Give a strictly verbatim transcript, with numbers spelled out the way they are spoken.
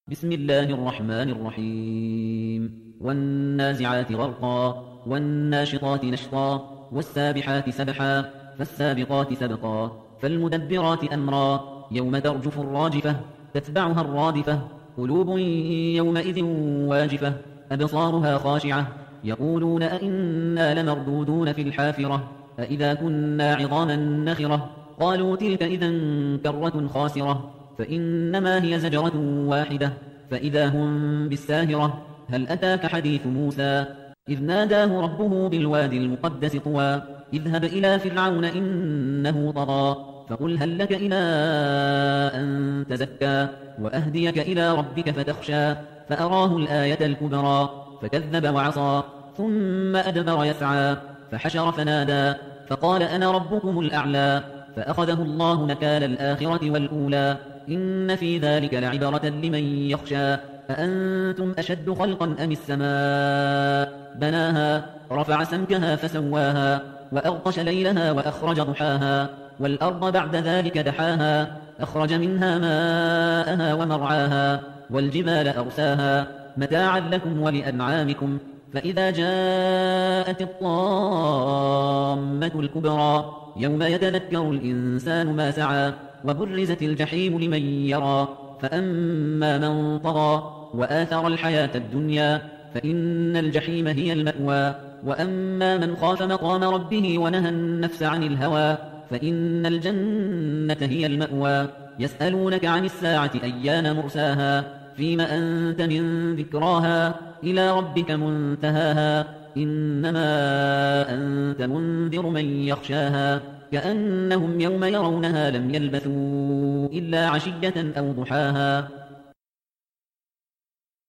بسم الله الرحمن الرحيم والنازعات غرقا والناشطات نشطا والسابحات سبحا فالسابقات سبقا فالمدبرات أمرا يوم ترجف الراجفة تتبعها الرادفة قلوب يومئذ واجفة أبصارها خاشعة يقولون أئنا لمردودون في الحافرة أئذا كنا عظاما نخرة قالوا تلك إذا كرة خاسرة فإنما هي زجرة واحدة فإذا هم بالساهرة هل أتاك حديث موسى إذ ناداه ربه بالوادي المقدس طوى اذهب إلى فرعون إنه طغى فقل هل لك إلى أن تزكى وأهديك إلى ربك فتخشى فأراه الآية الكبرى فكذب وعصى ثم أدبر يسعى فحشر فنادى فقال أنا ربكم الأعلى فأخذه الله نكال الآخرة والأولى إن في ذلك لعبرة لمن يخشى أأنتم أشد خلقا أم السماء بناها رفع سمكها فسواها وأغطش ليلها وأخرج ضحاها والأرض بعد ذلك دحاها أخرج منها ماءها ومرعاها والجبال أرساها متاعا لكم ولأنعامكم فإذا جاءت الطامة الكبرى يوم يتذكر الإنسان ما سعى وبرزت الجحيم لمن يرى فأما من طغى وآثر الحياة الدنيا فإن الجحيم هي المأوى وأما من خاف مقام ربه ونهى النفس عن الهوى فإن الجنة هي المأوى يسألونك عن الساعة أيان مرساها فيم أنت من ذكراها إلى ربك منتهاها إنما أنت منذر من يخشاها كأنهم يوم يرونها لم يلبثوا إلا عشية أو ضحاها